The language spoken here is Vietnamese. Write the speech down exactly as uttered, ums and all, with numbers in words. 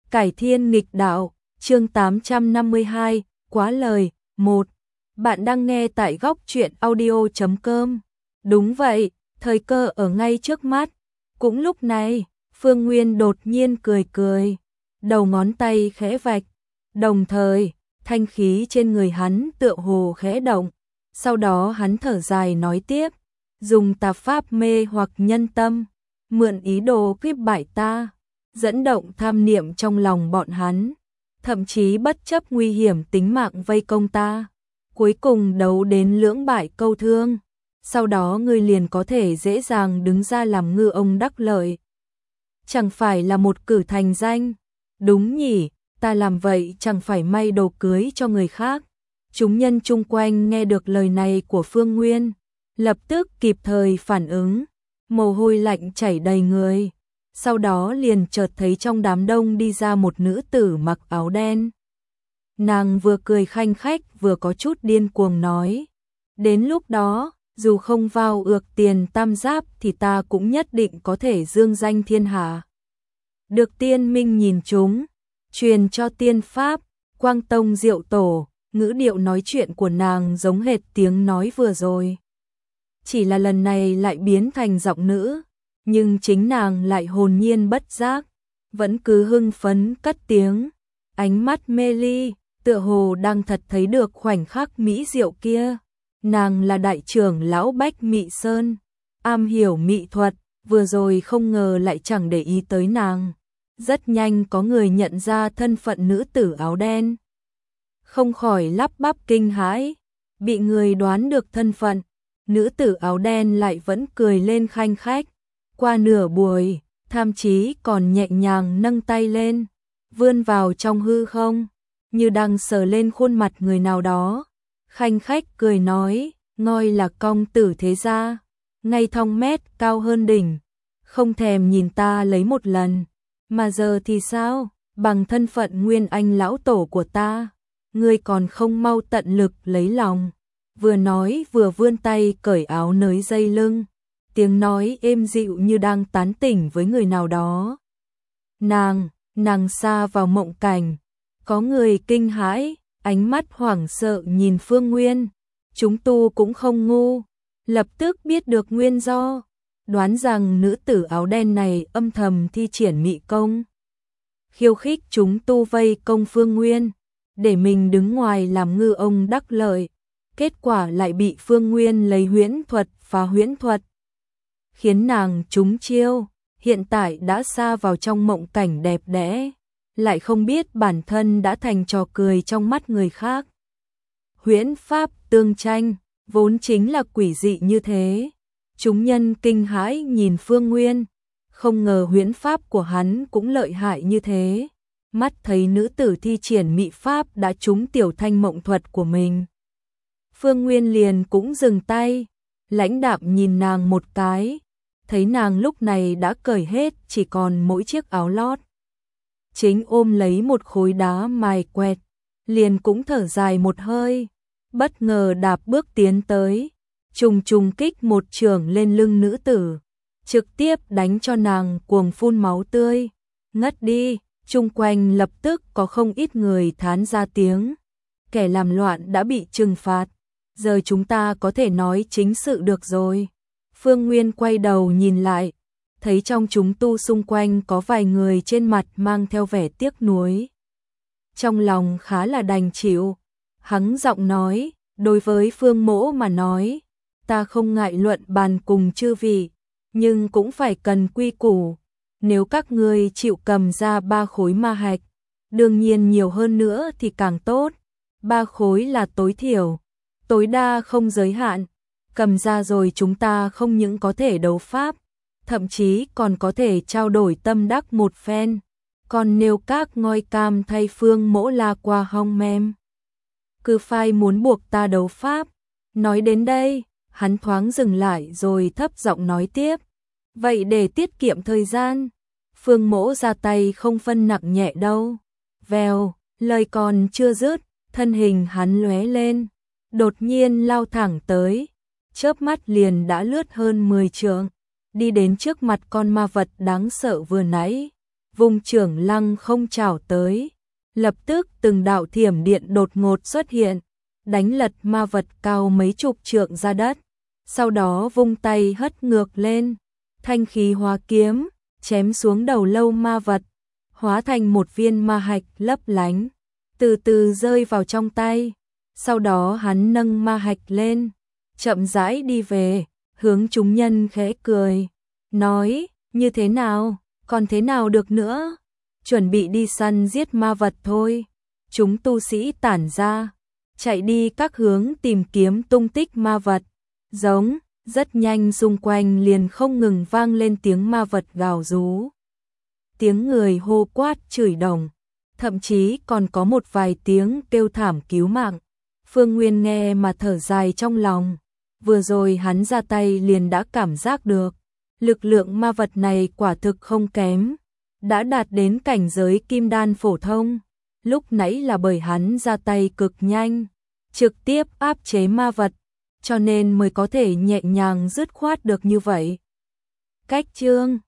Cải thiên nghịch đạo, chương tám trăm năm mươi hai, quá lời, một. Bạn đang nghe tại góc truyện audio chấm com. Đúng vậy, thời cơ ở ngay trước mắt. Cũng lúc này, Phương Nguyên đột nhiên cười cười, đầu ngón tay khẽ vạch, đồng thời, thanh khí trên người hắn tựa hồ khẽ động. Sau đó hắn thở dài nói tiếp, dùng tà pháp mê hoặc nhân tâm, mượn ý đồ kiếp bại ta, dẫn động tham niệm trong lòng bọn hắn, thậm chí bất chấp nguy hiểm tính mạng vây công ta, cuối cùng đấu đến lưỡng bại câu thương, sau đó ngươi liền có thể dễ dàng đứng ra làm ngư ông đắc lợi. Chẳng phải là một cử thành danh, đúng nhỉ, ta làm vậy chẳng phải may đồ cưới cho người khác. Chúng nhân chung quanh nghe được lời này của Phương Nguyên, lập tức kịp thời phản ứng, mồ hôi lạnh chảy đầy người. Sau đó liền chợt thấy trong đám đông đi ra một nữ tử mặc áo đen. Nàng vừa cười khanh khách vừa có chút điên cuồng nói, đến lúc đó, dù không vào ược tiền tam giáp thì ta cũng nhất định có thể dương danh thiên hạ. Được tiên minh nhìn chúng, truyền cho tiên pháp, Quang Tông Diệu Tổ, ngữ điệu nói chuyện của nàng giống hệt tiếng nói vừa rồi. Chỉ là lần này lại biến thành giọng nữ, nhưng chính nàng lại hồn nhiên bất giác, vẫn cứ hưng phấn cất tiếng, ánh mắt mê ly, tựa hồ đang thật thấy được khoảnh khắc mỹ diệu kia. Nàng là đại trưởng lão Bách Mị Sơn, am hiểu mỹ thuật, vừa rồi không ngờ lại chẳng để ý tới nàng. Rất nhanh có người nhận ra thân phận nữ tử áo đen, không khỏi lắp bắp kinh hãi, bị người đoán được thân phận, nữ tử áo đen lại vẫn cười lên khanh khách. Qua nửa buổi, Tham Chí còn nhẹ nhàng nâng tay lên, vươn vào trong hư không, như đang sờ lên khuôn mặt người nào đó. Khanh khách cười nói, ngôi là công tử thế gia, ngay thong mét cao hơn đỉnh, không thèm nhìn ta lấy một lần, mà giờ thì sao, bằng thân phận nguyên anh lão tổ của ta, ngươi còn không mau tận lực lấy lòng. Vừa nói vừa vươn tay cởi áo nới dây lưng, tiếng nói êm dịu như đang tán tỉnh với người nào đó. Nàng, nàng xa vào mộng cảnh, có người kinh hãi, ánh mắt hoảng sợ nhìn Phương Nguyên. Chúng tu cũng không ngu, lập tức biết được nguyên do, đoán rằng nữ tử áo đen này âm thầm thi triển mị công, khiêu khích chúng tu vây công Phương Nguyên, để mình đứng ngoài làm ngư ông đắc lợi. Kết quả lại bị Phương Nguyên lấy huyễn thuật phá huyễn thuật, khiến nàng trúng chiêu, hiện tại đã xa vào trong mộng cảnh đẹp đẽ, lại không biết bản thân đã thành trò cười trong mắt người khác. Huyễn pháp tương tranh, vốn chính là quỷ dị như thế. Chúng nhân kinh hãi nhìn Phương Nguyên, không ngờ huyễn pháp của hắn cũng lợi hại như thế. Mắt thấy nữ tử thi triển mị pháp đã trúng tiểu thanh mộng thuật của mình, Phương Nguyên liền cũng dừng tay, lãnh đạm nhìn nàng một cái, thấy nàng lúc này đã cởi hết chỉ còn mỗi chiếc áo lót. Chính ôm lấy một khối đá mài quẹt, liền cũng thở dài một hơi, bất ngờ đạp bước tiến tới, trùng trùng kích một chưởng lên lưng nữ tử, trực tiếp đánh cho nàng cuồng phun máu tươi, ngất đi. Chung quanh lập tức có không ít người thán ra tiếng, kẻ làm loạn đã bị trừng phạt, giờ chúng ta có thể nói chính sự được rồi. Phương Nguyên quay đầu nhìn lại, thấy trong chúng tu xung quanh có vài người trên mặt mang theo vẻ tiếc nuối. Trong lòng khá là đành chịu, hắn giọng nói, đối với Phương Mỗ mà nói, ta không ngại luận bàn cùng chư vị, nhưng cũng phải cần quy củ. Nếu các ngươi chịu cầm ra ba khối ma hạch, đương nhiên nhiều hơn nữa thì càng tốt. Ba khối là tối thiểu, tối đa không giới hạn. Cầm ra rồi chúng ta không những có thể đấu pháp, thậm chí còn có thể trao đổi tâm đắc một phen. Còn nếu các ngôi cam thay Phương Mỗ la qua hong mem, cứ phai muốn buộc ta đấu pháp. Nói đến đây, hắn thoáng dừng lại rồi thấp giọng nói tiếp. Vậy để tiết kiệm thời gian, Phương Mỗ ra tay không phân nặng nhẹ đâu. Vèo, lời còn chưa dứt, thân hình hắn lóe lên, đột nhiên lao thẳng tới, chớp mắt liền đã lướt hơn mười trượng, đi đến trước mặt con ma vật đáng sợ vừa nãy. vùng trưởng lăng không chảo tới. Lập tức từng đạo thiểm điện đột ngột xuất hiện, đánh lật ma vật cao mấy chục trượng ra đất. Sau đó vung tay hất ngược lên, thanh khí hóa kiếm, chém xuống đầu lâu ma vật, hóa thành một viên ma hạch lấp lánh, từ từ rơi vào trong tay. Sau đó hắn nâng ma hạch lên, chậm rãi đi về, hướng chúng nhân khẽ cười, nói, như thế nào, còn thế nào được nữa, chuẩn bị đi săn giết ma vật thôi. Chúng tu sĩ tản ra, chạy đi các hướng tìm kiếm tung tích ma vật, giống, rất nhanh xung quanh liền không ngừng vang lên tiếng ma vật gào rú. Tiếng người hô quát chửi đồng, thậm chí còn có một vài tiếng kêu thảm cứu mạng. Phương Nguyên nghe mà thở dài trong lòng, vừa rồi hắn ra tay liền đã cảm giác được, lực lượng ma vật này quả thực không kém, đã đạt đến cảnh giới kim đan phổ thông, lúc nãy là bởi hắn ra tay cực nhanh, trực tiếp áp chế ma vật, cho nên mới có thể nhẹ nhàng dứt khoát được như vậy. Cách chương